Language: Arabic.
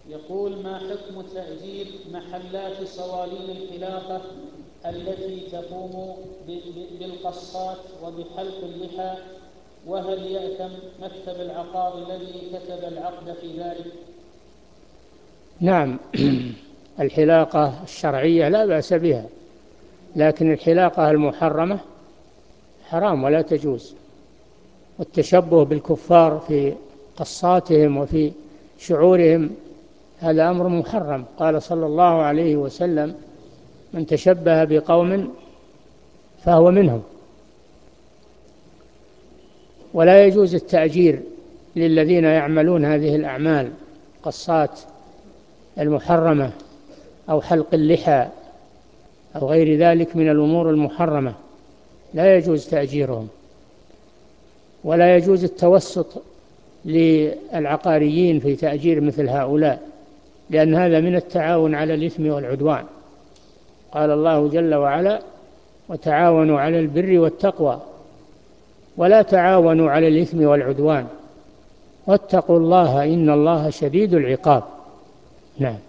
يقول: ما حكم تأجير محلات صوالين الحلاقة التي تقوم بالقصات وبحلق اللحى، وهل يأثم مكتب العقار الذي كتب العقد في ذلك؟ نعم. الحلاقة الشرعية لا بأس بها، لكن الحلاقة المحرمة حرام ولا تجوز، والتشبه بالكفار في قصاتهم وفي شعورهم هذا أمر محرم. قال صلى الله عليه وسلم: من تشبه بقوم فهو منهم. ولا يجوز التأجير للذين يعملون هذه الأعمال، قصات المحرمة أو حلق اللحى أو غير ذلك من الأمور المحرمة، لا يجوز تأجيرهم. ولا يجوز التوسط للعقاريين في تأجير مثل هؤلاء، لأن هذا من التعاون على الإثم والعدوان. قال الله جل وعلا: وتعاونوا على البر والتقوى ولا تعاونوا على الإثم والعدوان واتقوا الله إن الله شديد العقاب. نعم.